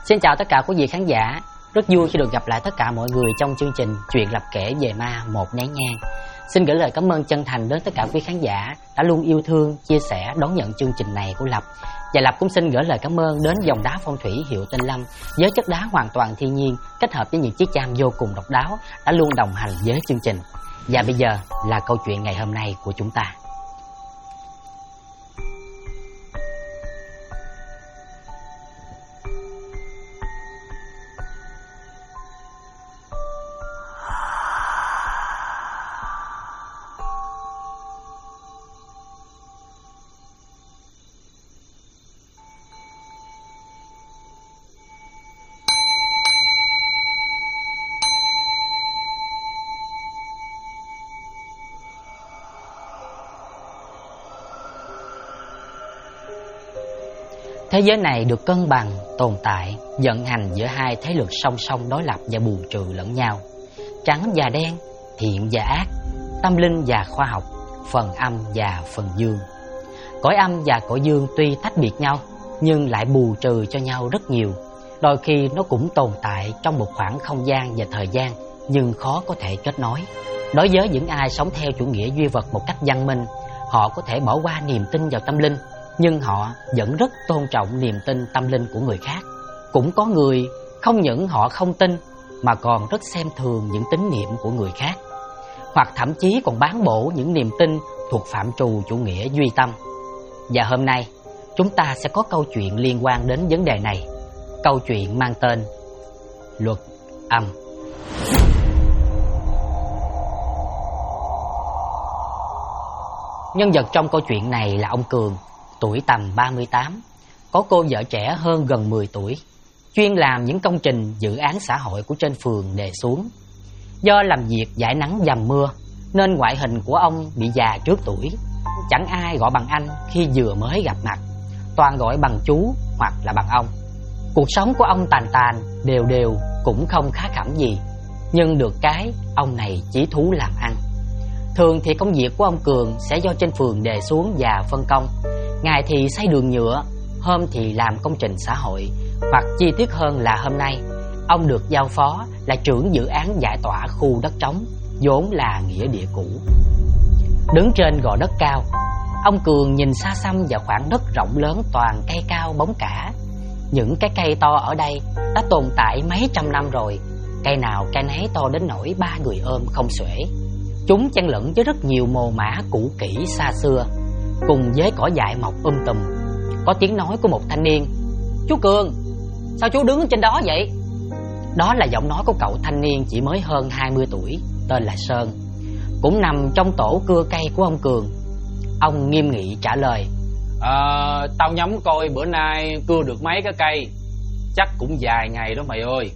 Xin chào tất cả quý vị khán giả. Rất vui khi được gặp lại tất cả mọi người trong chương trình Chuyện Lập Kể Về Ma Một Nén Nhang. Xin gửi lời cảm ơn chân thành đến tất cả quý khán giả đã luôn yêu thương, chia sẻ, đón nhận chương trình này của Lập. Và Lập cũng xin gửi lời cảm ơn đến dòng đá phong thủy hiệu Tinh Lâm với chất đá hoàn toàn thiên nhiên kết hợp với những chiếc cham vô cùng độc đáo đã luôn đồng hành với chương trình. Và bây giờ là câu chuyện ngày hôm nay của chúng ta. Thế giới này được cân bằng, tồn tại, vận hành giữa hai thế lực song song đối lập và bù trừ lẫn nhau. Trắng và đen, thiện và ác, tâm linh và khoa học, phần âm và phần dương. Cõi âm và cõi dương tuy tách biệt nhau, nhưng lại bù trừ cho nhau rất nhiều. Đôi khi nó cũng tồn tại trong một khoảng không gian và thời gian, nhưng khó có thể kết nối. Đối với những ai sống theo chủ nghĩa duy vật một cách văn minh, họ có thể bỏ qua niềm tin vào tâm linh, nhưng họ vẫn rất tôn trọng niềm tin tâm linh của người khác. Cũng có người không những họ không tin mà còn rất xem thường những tín niệm của người khác, hoặc thậm chí còn bán bổ những niềm tin thuộc phạm trù chủ nghĩa duy tâm. Và hôm nay chúng ta sẽ có câu chuyện liên quan đến vấn đề này. Câu chuyện mang tên Luật Âm. Nhân vật trong câu chuyện này là ông Cường, tuổi tầm 38, có cô vợ trẻ hơn gần 10 tuổi, chuyên làm những công trình dự án xã hội của trên phường đề xuống. Do làm việc dãi nắng dầm mưa nên ngoại hình của ông bị già trước tuổi, chẳng ai gọi bằng anh khi vừa mới gặp mặt, toàn gọi bằng chú hoặc là bằng ông. Cuộc sống của ông tàn tàn, đều đều, cũng không khá khẩm gì, nhưng được cái ông này chí thú làm ăn. Thường thì công việc của ông Cường sẽ do trên phường đề xuống và phân công. Ngày thì xây đường nhựa, hôm thì làm công trình xã hội, hoặc chi tiết hơn là hôm nay ông được giao phó là trưởng dự án giải tỏa khu đất trống, vốn là nghĩa địa cũ. Đứng trên gò đất cao, ông Cường nhìn xa xăm vào khoảng đất rộng lớn toàn cây cao bóng cả. Những cái cây to ở đây đã tồn tại mấy trăm năm rồi, cây nào cây nấy to đến nỗi ba người ôm không xuể. Chúng chen lẫn với rất nhiều mồ mả cũ kỹ xa xưa, cùng với cỏ dại mọc tùm. Có tiếng nói của một thanh niên: "Chú Cường, sao chú đứng trên đó vậy?" Đó là giọng nói của cậu thanh niên chỉ mới hơn 20 tuổi, tên là Sơn, cũng nằm trong tổ cưa cây của ông Cường. Ông nghiêm nghị trả lời: Tao nhắm coi bữa nay cưa được mấy cái cây, chắc cũng vài ngày đó mày ơi."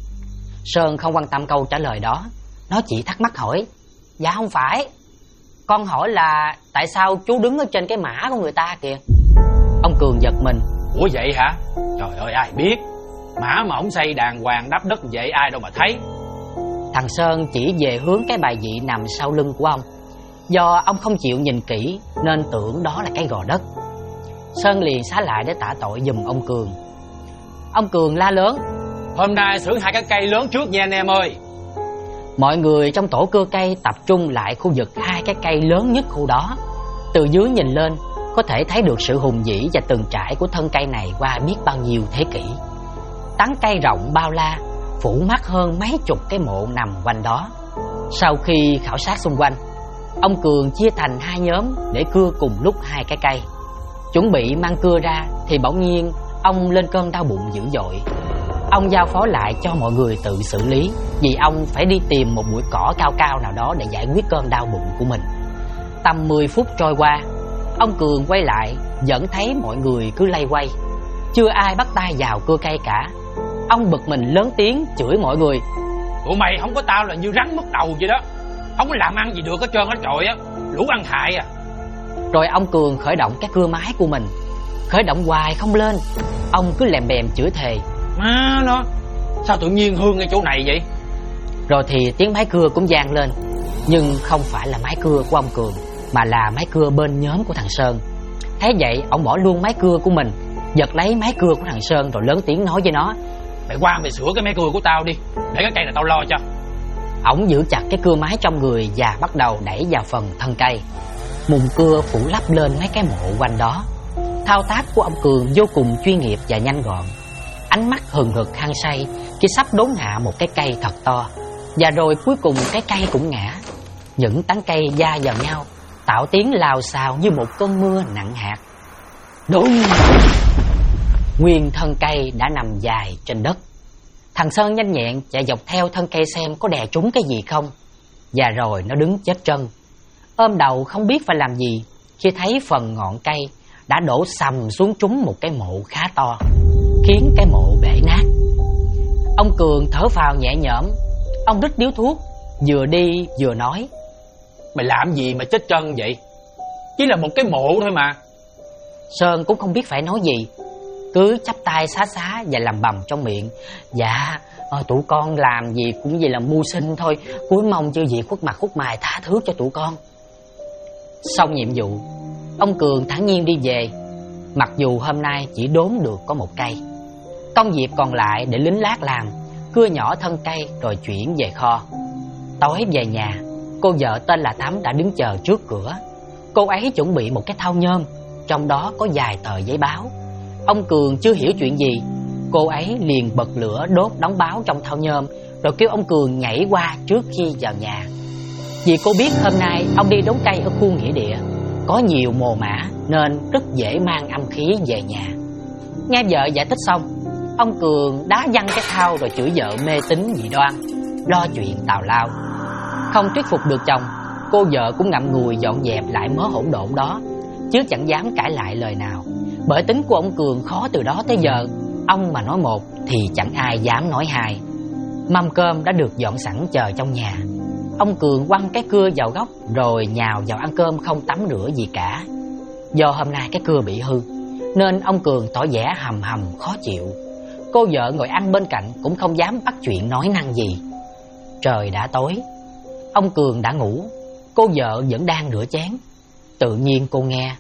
Sơn không quan tâm câu trả lời đó, nó chỉ thắc mắc hỏi: "Dạ không phải, con hỏi là tại sao chú đứng ở trên cái mả của người ta kìa." Ông Cường giật mình: "Ủa vậy hả? Trời ơi, ai biết, mả mà ổng xây đàng hoàng đắp đất vậy ai đâu mà thấy." Thằng Sơn chỉ về hướng cái bài vị nằm sau lưng của ông. Do ông không chịu nhìn kỹ nên tưởng đó là cái gò đất. Sơn liền xá lại để tạ tội giùm ông Cường. Ông Cường la lớn: "Hôm nay xử hai cái cây lớn trước nha anh em ơi." Mọi người trong tổ cưa cây tập trung lại khu vực hai cái cây lớn nhất khu đó. Từ dưới nhìn lên có thể thấy được sự hùng vĩ và từng trải của thân cây này qua biết bao nhiêu thế kỷ. Tán cây rộng bao la, phủ mắt hơn mấy chục cái mộ nằm quanh đó. Sau khi khảo sát xung quanh, ông Cường chia thành hai nhóm để cưa cùng lúc hai cái cây. Chuẩn bị mang cưa ra thì bỗng nhiên ông lên cơn đau bụng dữ dội. Ông giao phó lại cho mọi người tự xử lý, vì ông phải đi tìm một bụi cỏ cao cao nào đó để giải quyết cơn đau bụng của mình. Tầm 10 phút trôi qua, ông Cường quay lại vẫn thấy mọi người cứ lay quay, chưa ai bắt tay vào cưa cây cả. Ông bực mình lớn tiếng chửi mọi người: "Tụi mày không có tao là như rắn mất đầu vậy đó, không có làm ăn gì được hết trơn hết trọi á, lũ ăn hại à." Rồi ông Cường khởi động cái cưa máy của mình, khởi động hoài không lên. Ông cứ lèm bèm chửi thề: "Má nó, sao tự nhiên hương ngay chỗ này vậy?" Rồi thì tiếng máy cưa cũng vang lên, nhưng không phải là máy cưa của ông Cường, mà là máy cưa bên nhóm của thằng Sơn. Thế vậy ông bỏ luôn máy cưa của mình, giật lấy máy cưa của thằng Sơn rồi lớn tiếng nói với nó: Mày qua mày sửa cái máy cưa của tao đi, để cái cây này tao lo cho. Ổng giữ chặt cái cưa máy trong người và bắt đầu đẩy vào phần thân cây. Mùn cưa phủ lấp lên mấy cái mộ quanh đó. Thao tác của ông Cường vô cùng chuyên nghiệp và nhanh gọn. Ánh mắt hừng hực hăng say khi sắp đốn hạ một cái cây thật to. Và rồi cuối cùng cái cây cũng ngã. Những tán cây va vào nhau, tạo tiếng lào xào như một cơn mưa nặng hạt. Đúng! Nguyên thân cây đã nằm dài trên đất. Thằng Sơn nhanh nhẹn chạy dọc theo thân cây xem có đè trúng cái gì không. Và rồi nó đứng chết chân, ôm đầu không biết phải làm gì khi thấy phần ngọn cây đã đổ sầm xuống trúng một cái mộ khá to, khiến cái mộ bể nát. Ông Cường thở phào nhẹ nhõm. Ông rít điếu thuốc, vừa đi vừa nói: Mày làm gì mà chết chân vậy? Chỉ là một cái mộ thôi mà. Sơn cũng không biết phải nói gì, cứ chắp tay xá xá và lầm bầm trong miệng: Dạ, tụi con làm gì cũng vậy là mưu sinh thôi, cuối mong chư vị khuất mặt khuất mày tha thứ cho tụi con. Xong nhiệm vụ, ông Cường thản nhiên đi về. Mặc dù hôm nay chỉ đốn được có một cây, công việc còn lại để lính lát làm, cưa nhỏ thân cây rồi chuyển về kho. Tối về nhà, cô vợ tên là Thắm đã đứng chờ trước cửa. Cô ấy chuẩn bị một cái thau nhôm, trong đó có vài tờ giấy báo. Ông Cường chưa hiểu chuyện gì, cô ấy liền bật lửa đốt đống báo trong thau nhôm, rồi kêu ông Cường nhảy qua trước khi vào nhà. Vì cô biết hôm nay ông đi đốn cây ở khu nghĩa địa, có nhiều mồ mả nên rất dễ mang âm khí về nhà. Nghe vợ giải thích xong, ông Cường đá văng cái thau rồi chửi vợ mê tín dị đoan, lo chuyện tào lao. Không thuyết phục được chồng, cô vợ cũng ngậm ngùi dọn dẹp lại mớ hỗn độn đó, chứ chẳng dám cãi lại lời nào. Bởi tính của ông Cường khó từ đó tới giờ, ông mà nói một thì chẳng ai dám nói hai. Mâm cơm đã được dọn sẵn chờ trong nhà. Ông Cường quăng cái cưa vào góc rồi nhào vào ăn cơm không tắm rửa gì cả. Do hôm nay cái cưa bị hư nên ông Cường tỏ vẻ hầm hầm khó chịu. Cô vợ ngồi ăn bên cạnh cũng không dám bắt chuyện nói năng gì. Trời đã tối, ông Cường đã ngủ, cô vợ vẫn đang rửa chén. Tự nhiên cô nghe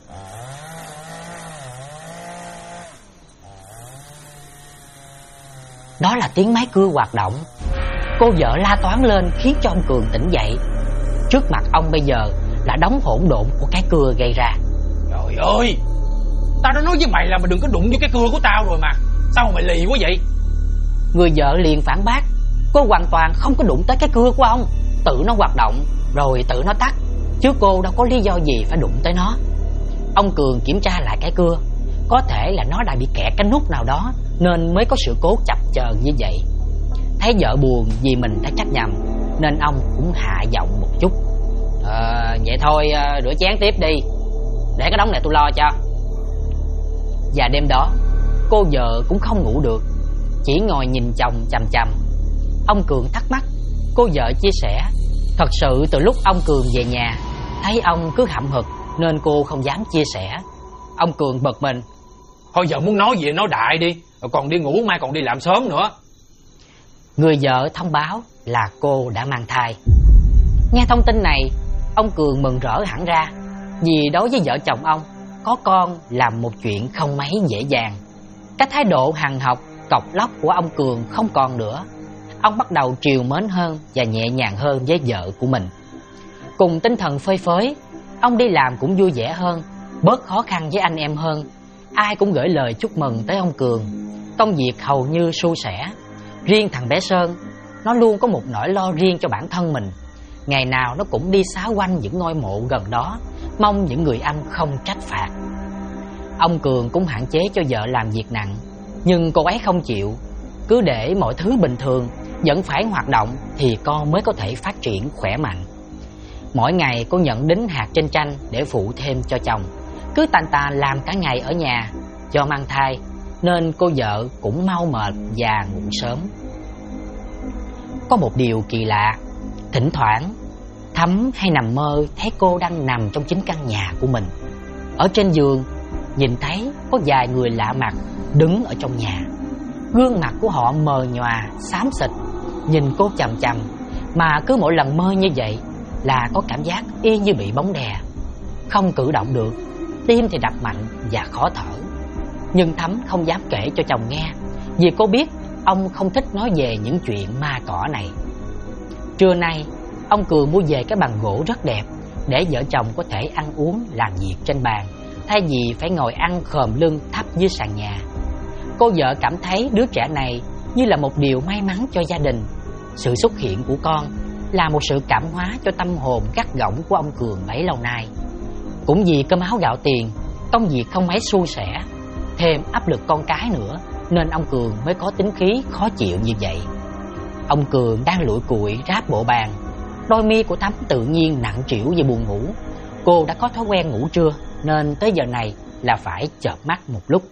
đó là tiếng máy cưa hoạt động. Cô vợ la toáng lên khiến cho ông Cường tỉnh dậy. Trước mặt ông bây giờ là đống hỗn độn của cái cưa gây ra. Trời ơi, tao đã nói với mày là mày đừng có đụng vô cái cưa của tao rồi mà, sao mà mày lì quá vậy? Người vợ liền phản bác: Cô hoàn toàn không có đụng tới cái cưa của ông, tự nó hoạt động rồi tự nó tắt, chứ cô đâu có lý do gì phải đụng tới nó. Ông Cường kiểm tra lại cái cưa, có thể là nó đã bị kẹt cái nút nào đó nên mới có sự cố chập chờn như vậy. Thấy vợ buồn vì mình đã trách nhầm nên ông cũng hạ giọng một chút: Vậy thôi, rửa chén tiếp đi, để cái đống này tôi lo cho. Và đêm đó cô vợ cũng không ngủ được, chỉ ngồi nhìn chồng chằm chằm. Ông Cường thắc mắc, cô vợ chia sẻ thật sự từ lúc ông Cường về nhà thấy ông cứ hậm hực nên cô không dám chia sẻ. Ông Cường bực mình: Thôi giờ muốn nói gì nói đại đi, còn đi ngủ mai còn đi làm sớm nữa. Người vợ thông báo là cô đã mang thai. Nghe thông tin này, ông Cường mừng rỡ hẳn ra, vì đối với vợ chồng ông, có con là một chuyện không mấy dễ dàng. Cái thái độ hằn học, cọc lóc của ông Cường không còn nữa. Ông bắt đầu trìu mến hơn và nhẹ nhàng hơn với vợ của mình. Cùng tinh thần phơi phới, ông đi làm cũng vui vẻ hơn, bớt khó khăn với anh em hơn. Ai cũng gửi lời chúc mừng tới ông Cường. Công việc hầu như suôn sẻ. Riêng thằng bé Sơn, nó luôn có một nỗi lo riêng cho bản thân mình. Ngày nào nó cũng đi xáo quanh những ngôi mộ gần đó, mong những người anh không trách phạt. Ông Cường cũng hạn chế cho vợ làm việc nặng, nhưng cô ấy không chịu. Cứ để mọi thứ bình thường, vẫn phải hoạt động thì con mới có thể phát triển khỏe mạnh. Mỗi ngày cô nhận đính hạt trên tranh để phụ thêm cho chồng. Cứ tàn tà làm cả ngày ở nhà. Do mang thai nên cô vợ cũng mau mệt và ngủ sớm. Có một điều kỳ lạ, thỉnh thoảng Thắm hay nằm mơ thấy cô đang nằm trong chính căn nhà của mình. Ở trên giường nhìn thấy có vài người lạ mặt đứng ở trong nhà. Gương mặt của họ mờ nhòa, xám xịt, nhìn cô chằm chằm. Mà cứ mỗi lần mơ như vậy là có cảm giác y như bị bóng đè, không cử động được, tim thì đập mạnh và khó thở. Nhưng Thắm không dám kể cho chồng nghe, vì cô biết ông không thích nói về những chuyện ma cỏ này. Trưa nay, ông Cường mua về cái bàn gỗ rất đẹp để vợ chồng có thể ăn uống làm việc trên bàn, thay vì phải ngồi ăn khom lưng thấp dưới sàn nhà. Cô vợ cảm thấy đứa trẻ này như là một điều may mắn cho gia đình. Sự xuất hiện của con là một sự cảm hóa cho tâm hồn gắt gỏng của ông Cường bấy lâu nay. Cũng vì cơm áo gạo tiền, công việc không mấy suôn sẻ, thêm áp lực con cái nữa, nên ông Cường mới có tính khí khó chịu như vậy. Ông Cường đang lủi cụi ráp bộ bàn, đôi mi của Thắm tự nhiên nặng trĩu và buồn ngủ. Cô đã có thói quen ngủ trưa nên tới giờ này là phải chợp mắt một lúc.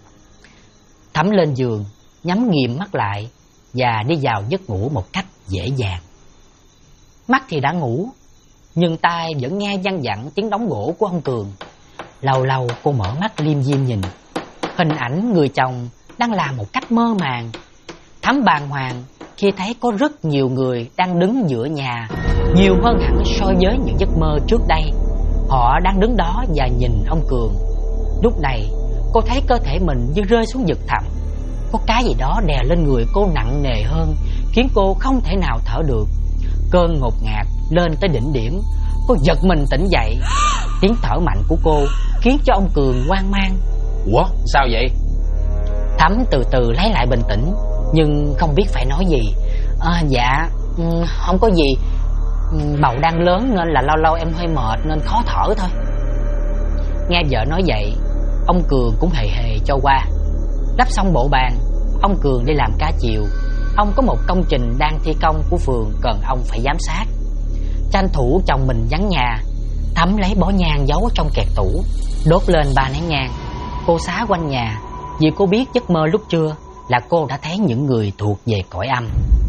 Thắm lên giường, nhắm nghiền mắt lại và đi vào giấc ngủ một cách dễ dàng. Mắt thì đã ngủ, nhưng tai vẫn nghe văng vẳng tiếng đóng gỗ của ông Cường. Lâu lâu cô mở mắt liêm diêm nhìn, hình ảnh người chồng đang làm một cách mơ màng. Thắm bàng hoàng khi thấy có rất nhiều người đang đứng giữa nhà, nhiều hơn hẳn so với những giấc mơ trước đây. Họ đang đứng đó và nhìn ông Cường. Lúc này cô thấy cơ thể mình như rơi xuống vực thẳm. Có cái gì đó đè lên người cô nặng nề hơn, khiến cô không thể nào thở được. Cơn ngột ngạt lên tới đỉnh điểm, cô giật mình tỉnh dậy. Tiếng thở mạnh của cô khiến cho ông Cường hoang mang. Ủa sao vậy? Thắm từ từ lấy lại bình tĩnh, nhưng không biết phải nói gì. Dạ không có gì, bầu đang lớn nên là lâu lâu em hơi mệt nên khó thở thôi. Nghe vợ nói vậy, ông Cường cũng hề hề cho qua. Lắp xong bộ bàn, ông Cường đi làm ca chiều. Ông có một công trình đang thi công của phường cần ông phải giám sát. Tranh thủ chồng mình vắng nhà, Thắm lấy bó nhang giấu trong kẹt tủ, đốt lên 3 nén nhang. Cô xá quanh nhà, vì cô biết giấc mơ lúc trưa là cô đã thấy những người thuộc về cõi âm.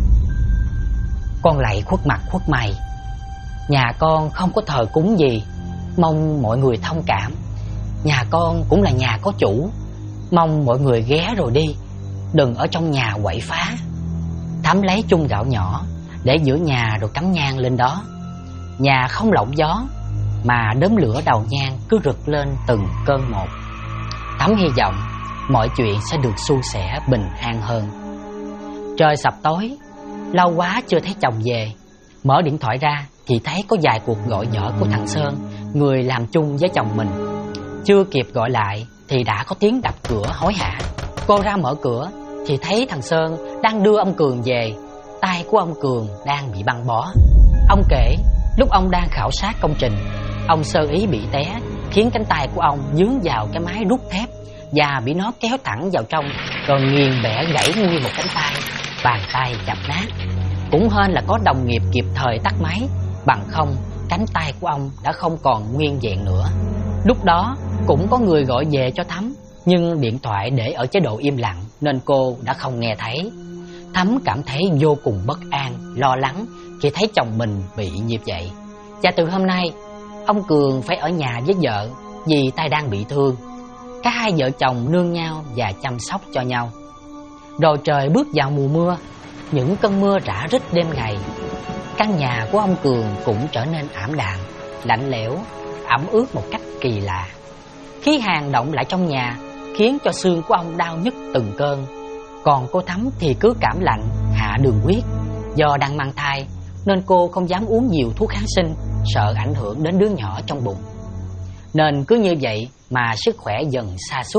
Con lạy khuất mặt khuất mày, nhà con không có thờ cúng gì, mong mọi người thông cảm. Nhà con cũng là nhà có chủ, mong mọi người ghé rồi đi, đừng ở trong nhà quậy phá. Thắm lấy chung gạo nhỏ để giữa nhà rồi cắm nhang lên đó. Nhà không lộng gió, mà đốm lửa đầu nhang cứ rực lên từng cơn một. Thắm hy vọng mọi chuyện sẽ được suôn sẻ bình an hơn. Trời sập tối, lâu quá chưa thấy chồng về. Mở điện thoại ra thì thấy có vài cuộc gọi nhỡ của thằng Sơn, người làm chung với chồng mình. Chưa kịp gọi lại thì đã có tiếng đập cửa hối hả. Cô ra mở cửa thì thấy thằng Sơn đang đưa ông Cường về. Tay của ông Cường đang bị băng bó. Ông kể lúc ông đang khảo sát công trình, ông sơ ý bị té, khiến cánh tay của ông dướng vào cái máy rút thép và bị nó kéo thẳng vào trong, rồi nghiền bẻ gãy nguyên một cánh tay. Bàn tay chặt nát. Cũng hên là có đồng nghiệp kịp thời tắt máy, bằng không cánh tay của ông đã không còn nguyên vẹn nữa. Lúc đó cũng có người gọi về cho Thắm, nhưng điện thoại để ở chế độ im lặng nên cô đã không nghe thấy. Thắm cảm thấy vô cùng bất an, lo lắng khi thấy chồng mình bị như vậy. Và từ hôm nay, ông Cường phải ở nhà với vợ vì tay đang bị thương. Cả hai vợ chồng nương nhau và chăm sóc cho nhau. Rồi trời bước vào mùa mưa, những cơn mưa rã rít đêm ngày. Căn nhà của ông Cường cũng trở nên ảm đạm, lạnh lẽo, ẩm ướt một cách kỳ lạ. Khí hàn động lại trong nhà khiến cho xương của ông đau nhức từng cơn. Còn cô Thắm thì cứ cảm lạnh, hạ đường huyết. Do đang mang thai nên cô không dám uống nhiều thuốc kháng sinh, sợ ảnh hưởng đến đứa nhỏ trong bụng. Nên cứ như vậy mà sức khỏe dần sa sút.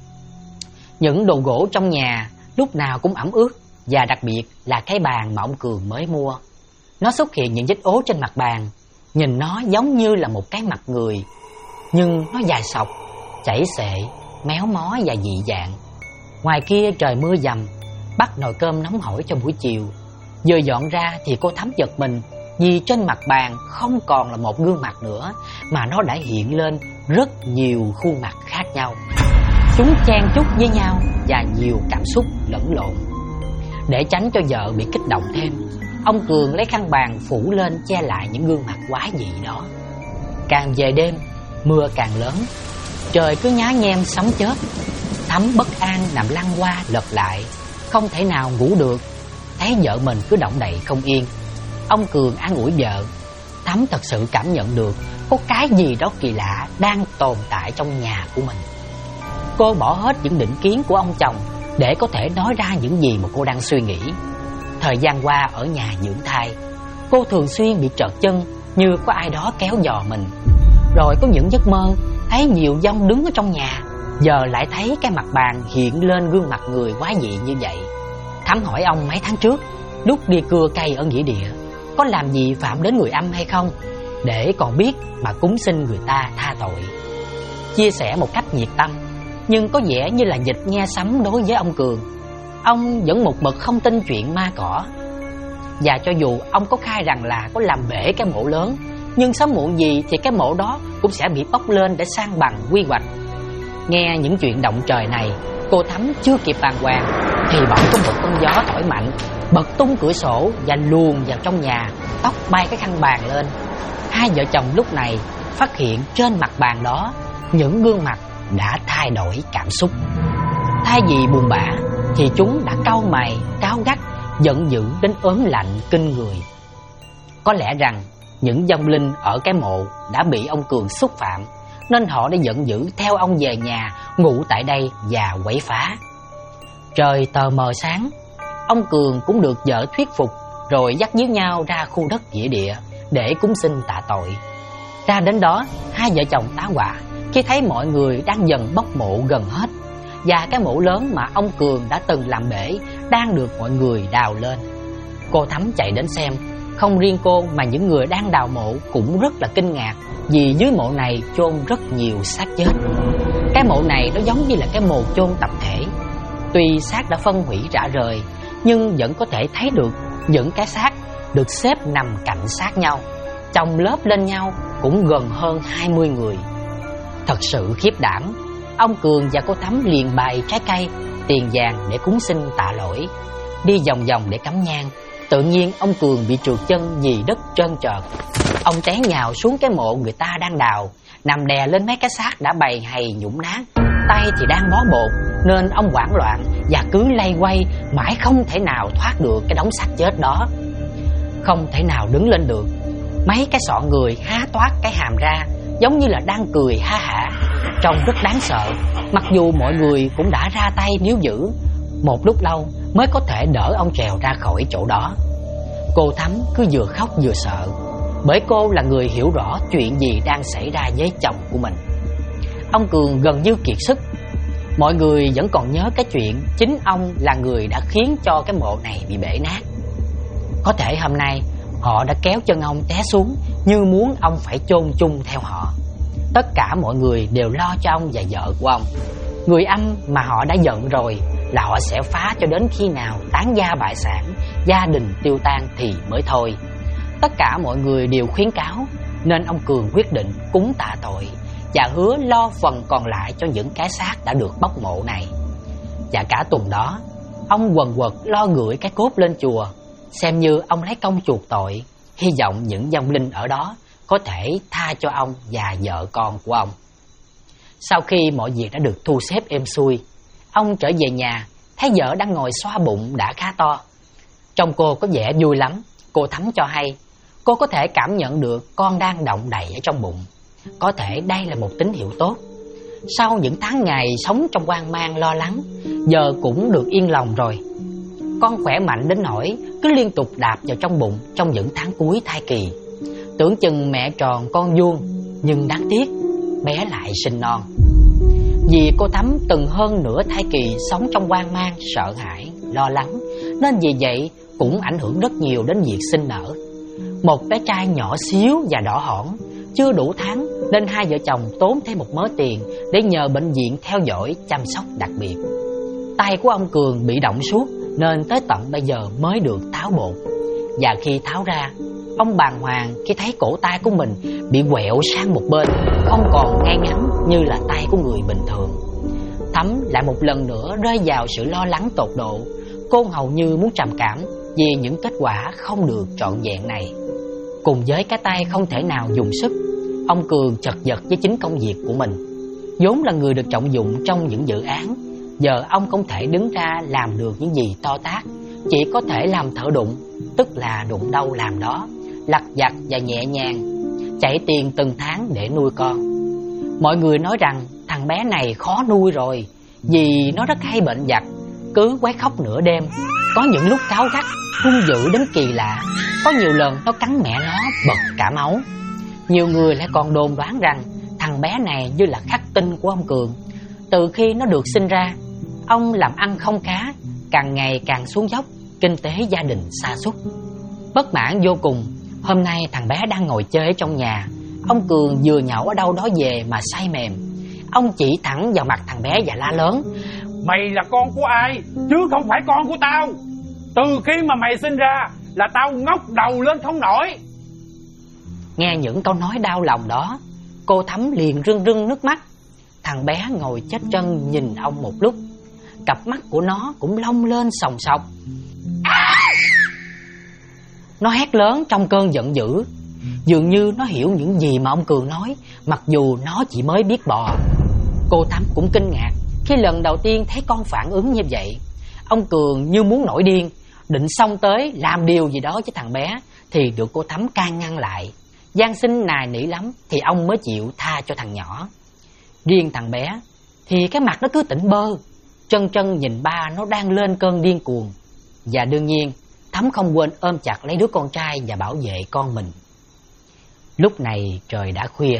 Những đồ gỗ trong nhà lúc nào cũng ẩm ướt, và đặc biệt là cái bàn mà ông Cường mới mua. Nó xuất hiện những vết ố trên mặt bàn, nhìn nó giống như là một cái mặt người, nhưng nó dài sọc, chảy xệ, méo mó và dị dạng. Ngoài kia trời mưa dầm, bắt nồi cơm nóng hổi cho buổi chiều. Vừa dọn ra thì cô Thắm giật mình, vì trên mặt bàn không còn là một gương mặt nữa, mà nó đã hiện lên rất nhiều khuôn mặt khác nhau. Chúng chen chúc với nhau và nhiều cảm xúc lẫn lộn. Để tránh cho vợ bị kích động thêm, ông Cường lấy khăn bàn phủ lên che lại những gương mặt quái dị đó. Càng về đêm, mưa càng lớn, trời cứ nhá nhem sấm chớp. Thắm bất an nằm lăn qua lật lại, không thể nào ngủ được. Thấy vợ mình cứ động đậy không yên, ông Cường an ủi vợ. Thắm thật sự cảm nhận được có cái gì đó kỳ lạ đang tồn tại trong nhà của mình. Cô bỏ hết những định kiến của ông chồng để có thể nói ra những gì mà cô đang suy nghĩ. Thời gian qua ở nhà dưỡng thai, cô thường xuyên bị trợt chân như có ai đó kéo giò mình. Rồi có những giấc mơ thấy nhiều dông đứng ở trong nhà, giờ lại thấy cái mặt bàn hiện lên gương mặt người quái dị như vậy. Thắm hỏi ông mấy tháng trước, lúc đi cưa cây ở nghĩa địa, có làm gì phạm đến người âm hay không, để còn biết mà cúng xin người ta tha tội. Chia sẻ một cách nhiệt tâm, nhưng có vẻ như là vịt nghe sấm đối với ông Cường. Ông vẫn một mực không tin chuyện ma cỏ. Và cho dù ông có khai rằng là có làm bể cái mộ lớn, nhưng sớm muộn gì thì cái mộ đó cũng sẽ bị bóc lên để san bằng quy hoạch. Nghe những chuyện động trời này, cô Thắm chưa kịp bàng hoàng thì bỗng có một cơn gió thổi mạnh, bật tung cửa sổ và luồn vào trong nhà, tóc bay cái khăn bàn lên. Hai vợ chồng lúc này phát hiện trên mặt bàn đó những gương mặt đã thay đổi cảm xúc. Thay vì buồn bã thì chúng đã cau mày, cáu gắt, giận dữ đến ớn lạnh kinh người. Có lẽ rằng những vong linh ở cái mộ đã bị ông Cường xúc phạm, nên họ đã giận dữ theo ông về nhà ngủ tại đây và quấy phá. Trời tờ mờ sáng, ông Cường cũng được vợ thuyết phục, rồi dắt díu nhau ra khu đất nghĩa địa để cúng xin tạ tội. Ra đến đó, hai vợ chồng tá hỏa khi thấy mọi người đang dần bốc mộ gần hết, và cái mộ lớn mà ông Cường đã từng làm bể đang được mọi người đào lên. Cô Thắm chạy đến xem. Không riêng cô mà những người đang đào mộ cũng rất là kinh ngạc, vì dưới mộ này chôn rất nhiều xác chết. Cái mộ này nó giống như là cái mồ chôn tập thể. Tuy xác đã phân hủy rã rời, nhưng vẫn có thể thấy được những cái xác được xếp nằm cạnh sát nhau, chồng lớp lên nhau cũng gần hơn 20 người. Thật sự khiếp đảm. Ông Cường và cô Thắm liền bày trái cây, tiền vàng để cúng xin tạ lỗi, đi vòng vòng để cắm nhang. Tự nhiên ông Cường bị trượt chân vì đất trơn trợt. Ông té nhào xuống cái mộ người ta đang đào, nằm đè lên mấy cái xác đã bầy hầy nhũn nát. Tay thì đang bó bột, nên ông hoảng loạn và cứ lay quay mãi không thể nào thoát được cái đống xác chết đó. Không thể nào đứng lên được. Mấy cái sọ người há toát cái hàm ra, giống như là đang cười ha hả, trông rất đáng sợ. Mặc dù mọi người cũng đã ra tay níu giữ, một lúc lâu mới có thể đỡ ông trèo ra khỏi chỗ đó. Cô Thắm cứ vừa khóc vừa sợ, bởi cô là người hiểu rõ chuyện gì đang xảy ra với chồng của mình. Ông Cường gần như kiệt sức. Mọi người vẫn còn nhớ cái chuyện chính ông là người đã khiến cho cái mộ này bị bể nát. Có thể hôm nay họ đã kéo chân ông té xuống, như muốn ông phải chôn chung theo họ. Tất cả mọi người đều lo cho ông và vợ của ông. Người âm mà họ đã giận rồi là họ sẽ phá cho đến khi nào tán gia bại sản, gia đình tiêu tan thì mới thôi. Tất cả mọi người đều khuyến cáo, nên ông Cường quyết định cúng tạ tội và hứa lo phần còn lại cho những cái xác đã được bóc mộ này. Và cả tuần đó, ông quần quật lo gửi cái cốt lên chùa, xem như ông lấy công chuộc tội, hy vọng những vong linh ở đó có thể tha cho ông và vợ con của ông. Sau khi mọi việc đã được thu xếp êm xuôi, ông trở về nhà, thấy vợ đang ngồi xoa bụng đã khá to. Trông cô có vẻ vui lắm. Cô Thắm cho hay cô có thể cảm nhận được con đang động đậy ở trong bụng. Có thể đây là một tín hiệu tốt. Sau những tháng ngày sống trong hoang mang lo lắng, giờ cũng được yên lòng rồi. Con khỏe mạnh đến nỗi cứ liên tục đạp vào trong bụng trong những tháng cuối thai kỳ. Tưởng chừng mẹ tròn con vuông, nhưng đáng tiếc bé lại sinh non. Vì cô Thắm từng hơn nửa thai kỳ sống trong hoang mang, sợ hãi, lo lắng, nên vì vậy cũng ảnh hưởng rất nhiều đến việc sinh nở. Một bé trai nhỏ xíu và đỏ hỏn, chưa đủ tháng, nên hai vợ chồng tốn thêm một mớ tiền để nhờ bệnh viện theo dõi chăm sóc đặc biệt. Tay của ông Cường bị động suốt, nên tới tận bây giờ mới được tháo bột. Và khi tháo ra, ông bàng hoàng khi thấy cổ tay của mình bị quẹo sang một bên, không còn ngay ngắn như là tay của người bình thường. Thắm lại một lần nữa rơi vào sự lo lắng tột độ. Cô hầu như muốn trầm cảm vì những kết quả không được trọn vẹn này. Cùng với cái tay không thể nào dùng sức, ông Cường chật vật với chính công việc của mình. Vốn là người được trọng dụng trong những dự án, giờ ông không thể đứng ra làm được những gì to tát, chỉ có thể làm thợ đụng, tức là đụng đâu làm đó, lặt vặt và nhẹ nhàng, chạy tiền từng tháng để nuôi con. Mọi người nói rằng thằng bé này khó nuôi rồi, vì nó rất hay bệnh vặt, cứ quái khóc nửa đêm, có những lúc cáu gắt, hung dữ đến kỳ lạ. Có nhiều lần nó cắn mẹ nó bật cả máu. Nhiều người lại còn đồn đoán rằng thằng bé này như là khắc tinh của ông Cường. Từ khi nó được sinh ra, ông làm ăn không khá, càng ngày càng xuống dốc, kinh tế gia đình sa sút. Bất mãn vô cùng, hôm nay thằng bé đang ngồi chơi trong nhà. Ông Cường vừa nhậu ở đâu đó về mà say mềm. Ông chỉ thẳng vào mặt thằng bé và la lớn: Mày là con của ai chứ không phải con của tao. Từ khi mà mày sinh ra là tao ngóc đầu lên không nổi. Nghe những câu nói đau lòng đó, cô Thắm liền rưng rưng nước mắt. Thằng bé ngồi chết chân nhìn ông một lúc, cặp mắt của nó cũng long lên sòng sọc. Nó hét lớn trong cơn giận dữ. Dường như nó hiểu những gì mà ông Cường nói, mặc dù nó chỉ mới biết bò. Cô Thắm cũng kinh ngạc khi lần đầu tiên thấy con phản ứng như vậy. Ông Cường như muốn nổi điên, định xông tới làm điều gì đó với thằng bé, thì được cô Thắm can ngăn lại. Van xin nài nỉ lắm thì ông mới chịu tha cho thằng nhỏ. Riêng thằng bé thì cái mặt nó cứ tỉnh bơ, chân chân nhìn ba nó đang lên cơn điên cuồng. Và đương nhiên Thắm không quên ôm chặt lấy đứa con trai và bảo vệ con mình. Lúc này trời đã khuya.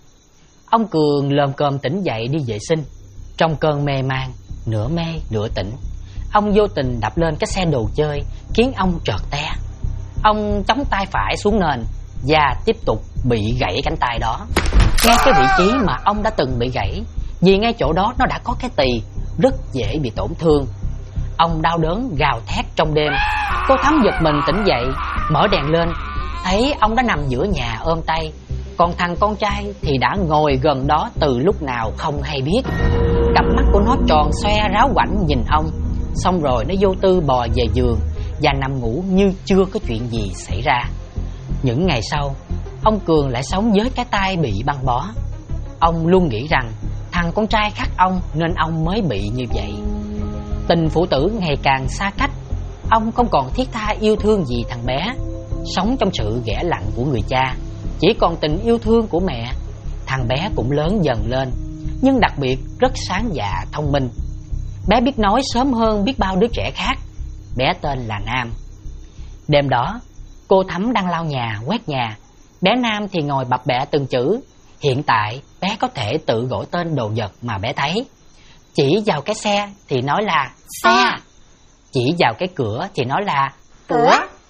Ông Cường lồm cồm tỉnh dậy đi vệ sinh. Trong cơn mê man, nửa mê nửa tỉnh, ông vô tình đập lên cái xe đồ chơi, khiến ông trợt té. Ông chống tay phải xuống nền và tiếp tục bị gãy cánh tay đó, ngay cái vị trí mà ông đã từng bị gãy. Vì ngay chỗ đó nó đã có cái tỳ, rất dễ bị tổn thương. Ông đau đớn gào thét trong đêm. Cô Thắm giật mình tỉnh dậy, mở đèn lên, thấy ông đã nằm giữa nhà ôm tay. Còn thằng con trai thì đã ngồi gần đó từ lúc nào không hay biết. Cặp mắt của nó tròn xoe ráo quảnh nhìn ông. Xong rồi nó vô tư bò về giường và nằm ngủ như chưa có chuyện gì xảy ra. Những ngày sau, ông Cường lại sống với cái tay bị băng bó. Ông luôn nghĩ rằng thằng con trai khác ông nên ông mới bị như vậy. Tình phụ tử ngày càng xa cách. Ông không còn thiết tha yêu thương gì thằng bé. Sống trong sự ghẻ lạnh của người cha, chỉ còn tình yêu thương của mẹ. Thằng bé cũng lớn dần lên, nhưng đặc biệt rất sáng dạ thông minh. Bé biết nói sớm hơn biết bao đứa trẻ khác. Bé tên là Nam. Đêm đó, cô Thắm đang lau nhà, quét nhà. Bé Nam thì ngồi bập bẹ từng chữ. Hiện tại bé có thể tự gọi tên đồ vật mà bé thấy. Chỉ vào cái xe thì nói là xe. Chỉ vào cái cửa thì nói là cửa.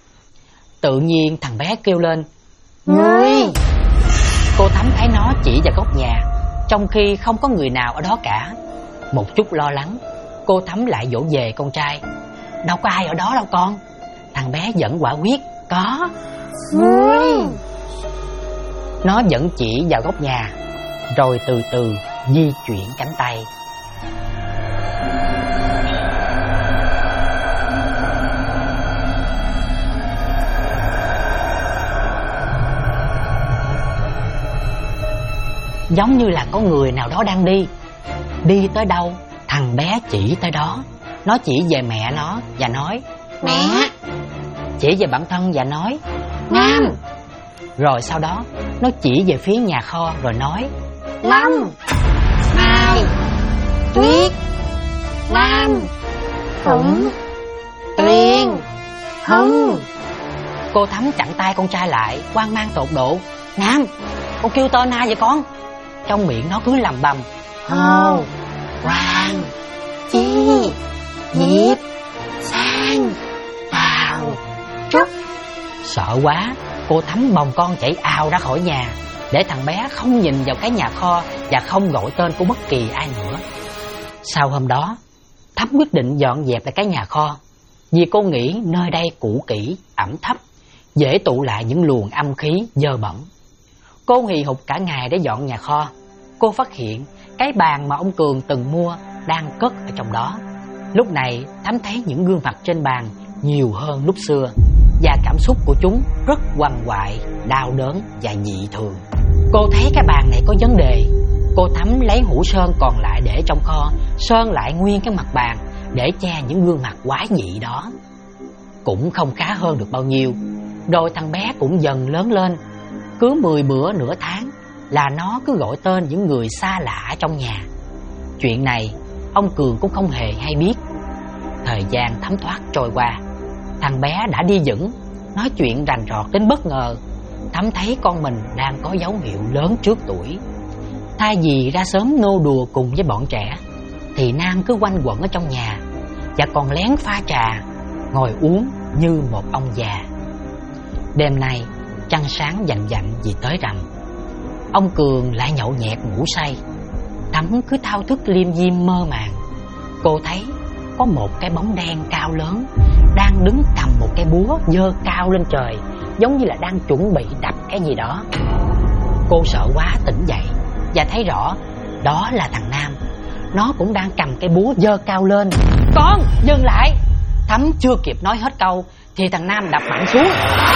Tự nhiên thằng bé kêu lên người. Cô Thắm thấy nó chỉ vào góc nhà, trong khi không có người nào ở đó cả. Một chút lo lắng, cô Thắm lại dỗ về con trai. Đâu có ai ở đó đâu con. Thằng bé vẫn quả quyết có người. Nó vẫn chỉ vào góc nhà, rồi từ từ di chuyển cánh tay. Giống như là có người nào đó đang đi. Đi tới đâu, thằng bé chỉ tới đó. Nó chỉ về mẹ nó và nói mẹ. Chỉ về bản thân và nói Nam. Rồi sau đó nó chỉ về phía nhà kho rồi nói Lâm, Mai, Tuyết, Lam, Phụng, Tuyền, Hưng. Cô Thắm chặn tay con trai lại, hoang mang tột độ. Nam, con kêu tên ai vậy con? Trong miệng nó cứ lầm bầm Hồ, Hoàng, Chi, Diệp, Sang, Đào, Trúc. Sợ quá, cô Thắm bồng con chạy ào ra khỏi nhà, để thằng bé không nhìn vào cái nhà kho và không gọi tên của bất kỳ ai nữa. Sau hôm đó, Thắm quyết định dọn dẹp lại cái nhà kho, vì cô nghĩ nơi đây cũ kỹ, ẩm thấp, dễ tụ lại những luồng âm khí dơ bẩn. Cô hì hục cả ngày để dọn nhà kho. Cô phát hiện cái bàn mà ông Cường từng mua đang cất ở trong đó. Lúc này Thắm thấy những gương mặt trên bàn nhiều hơn lúc xưa, và cảm xúc của chúng rất quằn quại, đau đớn và dị thường. Cô thấy cái bàn này có vấn đề. Cô Thắm lấy hũ sơn còn lại để trong kho, sơn lại nguyên cái mặt bàn để che những gương mặt quái dị đó. Cũng không khá hơn được bao nhiêu. Rồi thằng bé cũng dần lớn lên. Cứ 10 bữa nửa tháng là nó cứ gọi tên những người xa lạ trong nhà. Chuyện này ông Cường cũng không hề hay biết. Thời gian thấm thoát trôi qua, thằng bé đã đi vững, nói chuyện rành rọt đến bất ngờ. Thắm thấy con mình đang có dấu hiệu lớn trước tuổi. Thay vì ra sớm nô đùa cùng với bọn trẻ, thì Nam cứ quanh quẩn ở trong nhà, và còn lén pha trà, ngồi uống như một ông già. Đêm nay trăng sáng vành vạnh vì tới rằm. Ông Cường lại nhậu nhẹt ngủ say. Thắm cứ thao thức liêm diêm mơ màng. Cô thấy có một cái bóng đen cao lớn đang đứng cầm một cái búa giơ cao lên trời, giống như là đang chuẩn bị đập cái gì đó. Cô sợ quá tỉnh dậy và thấy rõ đó là thằng Nam. Nó cũng đang cầm cái búa giơ cao lên. Con dừng lại! Thắm chưa kịp nói hết câu thì thằng Nam đập mạnh xuống,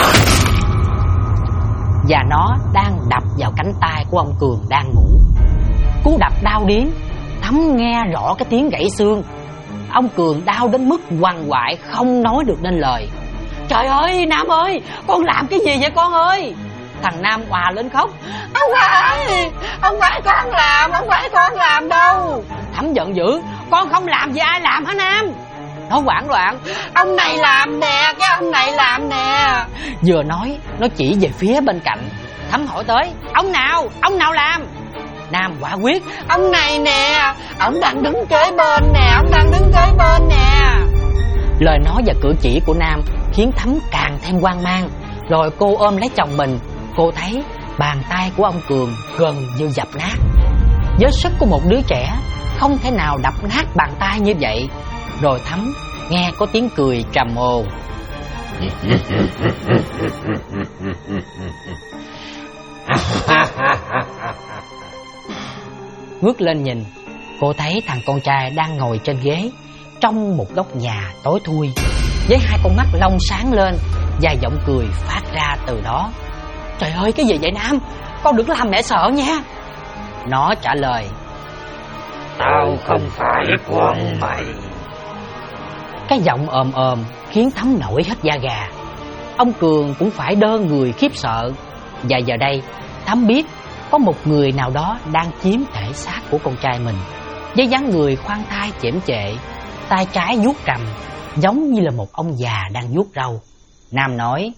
và nó đang đập vào cánh tay của ông Cường đang ngủ. Cú đập đau điếng, Thắm nghe rõ cái tiếng gãy xương. Ông Cường đau đến mức quằn quại không nói được nên lời. Trời ơi Nam ơi, con làm cái gì vậy con ơi? Thằng Nam òa lên khóc. Không phải con làm, không phải con làm đâu. Thắm giận dữ. Con không làm gì ai làm hả Nam? Nó hoảng loạn. Ông này làm nè, cái ông này làm nè. Vừa nói nó chỉ về phía bên cạnh. Thắm hỏi tới. Ông nào làm? Nam quả quyết. Ông này nè, ông đang đứng kế bên nè, ông đang đứng kế bên nè. Lời nói và cử chỉ của Nam khiến Thắm càng thêm hoang mang. Rồi cô ôm lấy chồng mình. Cô thấy bàn tay của ông Cường gần như dập nát. Với sức của một đứa trẻ không thể nào đập nát bàn tay như vậy. Rồi Thắm nghe có tiếng cười trầm ồ. Ngước lên nhìn, cô thấy thằng con trai đang ngồi trên ghế trong một góc nhà tối thui, với hai con mắt long sáng lên, và giọng cười phát ra từ đó. Trời ơi, cái gì vậy Nam? Con đừng làm mẹ sợ nha. Nó trả lời. Tao không phải con mày. Cái giọng ồm ồm khiến Thắm nổi hết da gà. Ông Cường cũng phải đơ người khiếp sợ. Và giờ đây Thắm biết có một người nào đó đang chiếm thể xác của con trai mình, với dáng người khoan thai chễm chệ, tay trái vuốt rằm, giống như là một ông già đang vuốt râu. Nam nói.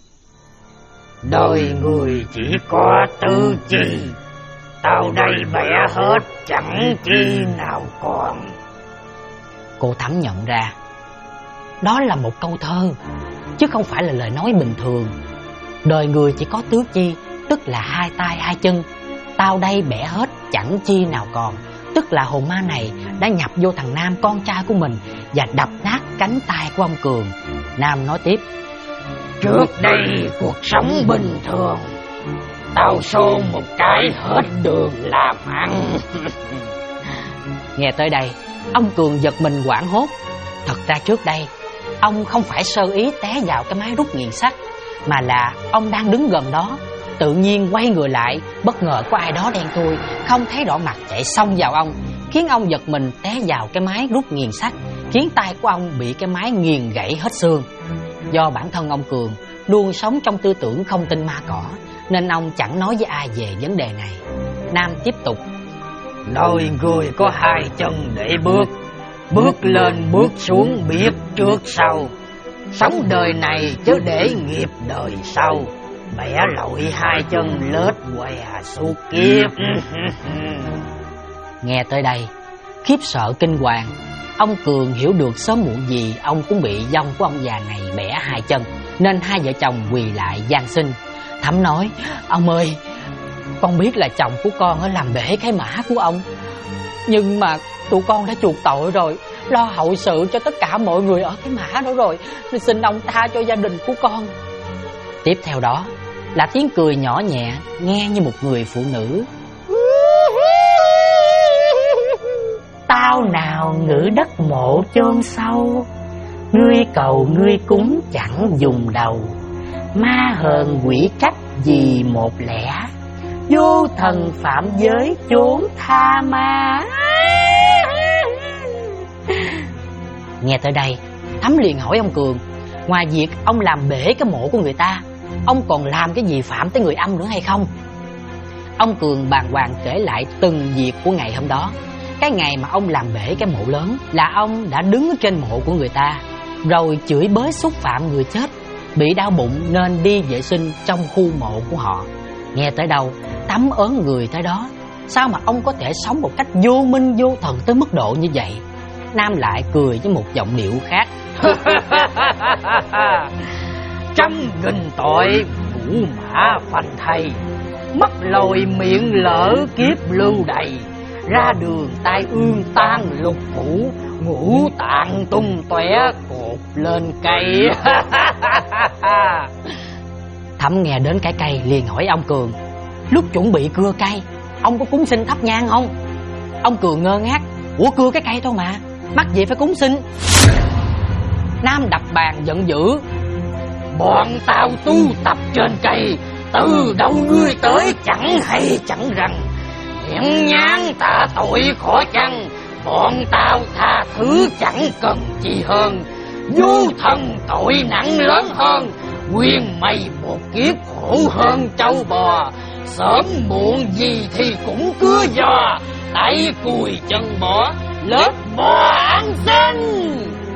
Đời người chỉ có tư chi, tao đây bẻ hết chẳng chi nào còn. Cô Thắm nhận ra đó là một câu thơ, chứ không phải là lời nói bình thường. Đời người chỉ có tứ chi, tức là hai tay hai chân. Tao đây bẻ hết chẳng chi nào còn, tức là hồn ma này đã nhập vô thằng Nam con trai của mình và đập nát cánh tay của ông Cường. Nam nói tiếp. Trước đây cuộc sống bình thường, tao xô một cái hết đường làm ăn. Nghe tới đây, ông Cường giật mình hoảng hốt. Thật ra trước đây ông không phải sơ ý té vào cái máy rút nghiền sắt, mà là ông đang đứng gần đó. Tự nhiên quay người lại, bất ngờ có ai đó đen thui không thấy rõ mặt chạy xông vào ông, khiến ông giật mình té vào cái máy rút nghiền sắt, khiến tay của ông bị cái máy nghiền gãy hết xương. Do bản thân ông Cường luôn sống trong tư tưởng không tin ma cỏ, nên ông chẳng nói với ai về vấn đề này. Nam tiếp tục. Đời người có hai chân để bước, bước lên bước xuống biết trước sau. Sống đời này chứ để nghiệp đời sau, bẻ lội hai chân lết què suốt kiếp. Nghe tới đây, khiếp sợ kinh hoàng. Ông Cường hiểu được sớm muộn gì ông cũng bị vong của ông già này bẻ hai chân, nên hai vợ chồng quỳ lại van xin. Thắm nói. Ông ơi, con biết là chồng của con làm bể cái mã của ông, nhưng mà tụi con đã chuộc tội rồi, lo hậu sự cho tất cả mọi người ở cái mã đó rồi, nên xin ông tha cho gia đình của con. Tiếp theo đó là tiếng cười nhỏ nhẹ, nghe như một người phụ nữ. Tao nào ngữ đất mộ chôn sâu, ngươi cầu ngươi cúng chẳng dùng đầu. Ma hờn quỷ trách vì một lẽ, vô thần phạm giới trốn tha ma. Nghe tới đây, Thắm liền hỏi ông Cường, ngoài việc ông làm bể cái mộ của người ta, ông còn làm cái gì phạm tới người âm nữa hay không? Ông Cường bàng hoàng kể lại từng việc của ngày hôm đó, cái ngày mà ông làm bể cái mộ lớn là ông đã đứng trên mộ của người ta, rồi chửi bới xúc phạm người chết bị đau bụng nên đi vệ sinh trong khu mộ của họ. Nghe tới đâu tắm ớn người tới đó. Sao mà ông có thể sống một cách vô minh vô thần tới mức độ như vậy? Nam lại cười với một giọng điệu khác. Trăm nghìn tội ngũ mã phanh thây, mắt lồi miệng lỡ kiếp lưu đầy, ra đường tai ương tan lục phủ, ngũ tạng tung tóe cột lên cây. Thẩm nghe đến cái cây liền hỏi ông Cường, lúc chuẩn bị cưa cây ông có cúng xin thắp nhang không? Ông Cường ngơ ngác, ủa cưa cái cây thôi mà, mắc gì phải cúng xin? Nam đập bàn giận dữ, bọn tao tu tập trên cây, từ đâu ngươi tới chẳng hay chẳng rằng, hiện nhang tạ tội khó chăng, bọn tao tha thứ chẳng cần gì hơn, vô thần tội nặng lớn hơn, nguyên mày một kiếp khổ hơn trâu bò, sớm muộn gì thì cũng cưa giò, tay cùi chân bỏ, lớp bò ăn xin.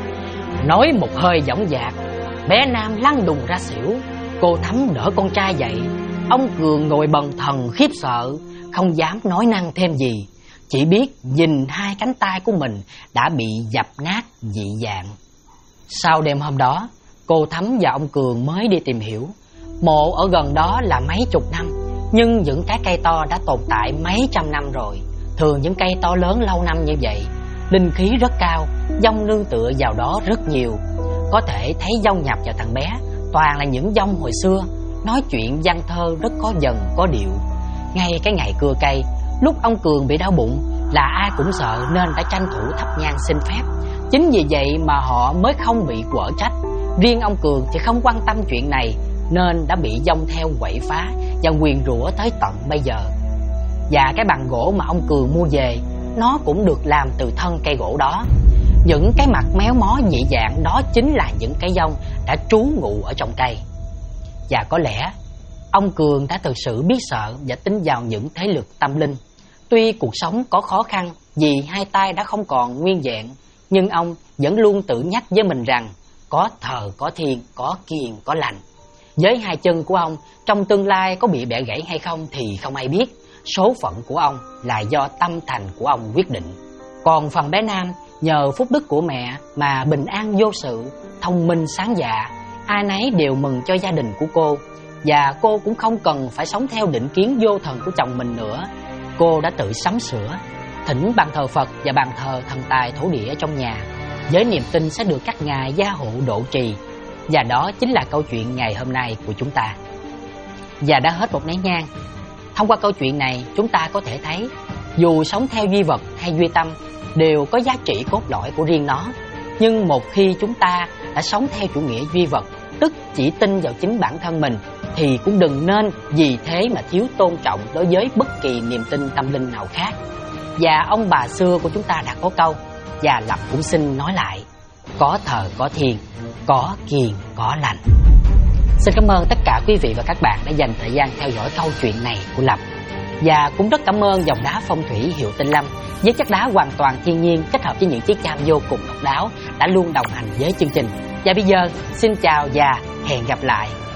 Nói một hơi dõng dạc, bé Nam lăn đùng ra xỉu. Cô Thắm đỡ con trai dậy. Ông Cường ngồi bần thần khiếp sợ, không dám nói năng thêm gì, chỉ biết nhìn hai cánh tay của mình đã bị dập nát dị dạng. Sau đêm hôm đó, cô Thắm và ông Cường mới đi tìm hiểu. Mộ ở gần đó là mấy chục năm, nhưng những cái cây to đã tồn tại mấy trăm năm rồi. Thường những cây to lớn lâu năm như vậy, linh khí rất cao, dông nương tựa vào đó rất nhiều. Có thể thấy dông nhập vào thằng bé toàn là những dông hồi xưa, nói chuyện văn thơ rất có dần có điệu. Ngay cái ngày cưa cây, lúc ông Cường bị đau bụng là ai cũng sợ nên đã tranh thủ thắp nhang xin phép. Chính vì vậy mà họ mới không bị quở trách. Riêng ông Cường thì không quan tâm chuyện này nên đã bị dông theo quậy phá và nguyền rủa tới tận bây giờ. Và cái bằng gỗ mà ông Cường mua về, nó cũng được làm từ thân cây gỗ đó. Những cái mặt méo mó dị dạng đó chính là những cái dông đã trú ngụ ở trong cây. Và có lẽ ông Cường đã thực sự biết sợ và tin vào những thế lực tâm linh. Tuy cuộc sống có khó khăn vì hai tay đã không còn nguyên vẹn, nhưng ông vẫn luôn tự nhắc với mình rằng có thờ có thiên, có kiền có lành. Với hai chân của ông, trong tương lai có bị bẻ gãy hay không thì không ai biết. Số phận của ông là do tâm thành của ông quyết định. Còn phần bé Nam, nhờ phúc đức của mẹ mà bình an vô sự, thông minh sáng dạ, ai nấy đều mừng cho gia đình của cô. Và cô cũng không cần phải sống theo định kiến vô thần của chồng mình nữa. Cô đã tự sắm sửa, thỉnh bàn thờ Phật và bàn thờ thần tài thổ địa trong nhà, với niềm tin sẽ được các ngài gia hộ độ trì. Và đó chính là câu chuyện ngày hôm nay của chúng ta. Và đã hết một nén nhang. Thông qua câu chuyện này, chúng ta có thể thấy dù sống theo duy vật hay duy tâm đều có giá trị cốt lõi của riêng nó. Nhưng một khi chúng ta đã sống theo chủ nghĩa duy vật, tức chỉ tin vào chính bản thân mình, thì cũng đừng nên vì thế mà thiếu tôn trọng đối với bất kỳ niềm tin tâm linh nào khác. Và ông bà xưa của chúng ta đã có câu, và Lập cũng xin nói lại, có thờ có thiên, có kiền có lành. Xin cảm ơn tất cả quý vị và các bạn đã dành thời gian theo dõi câu chuyện này của Lập. Và cũng rất cảm ơn dòng đá phong thủy hiệu Tinh Lâm với chất đá hoàn toàn thiên nhiên kết hợp với những chiếc cham vô cùng độc đáo đã luôn đồng hành với chương trình. Và bây giờ xin chào và hẹn gặp lại.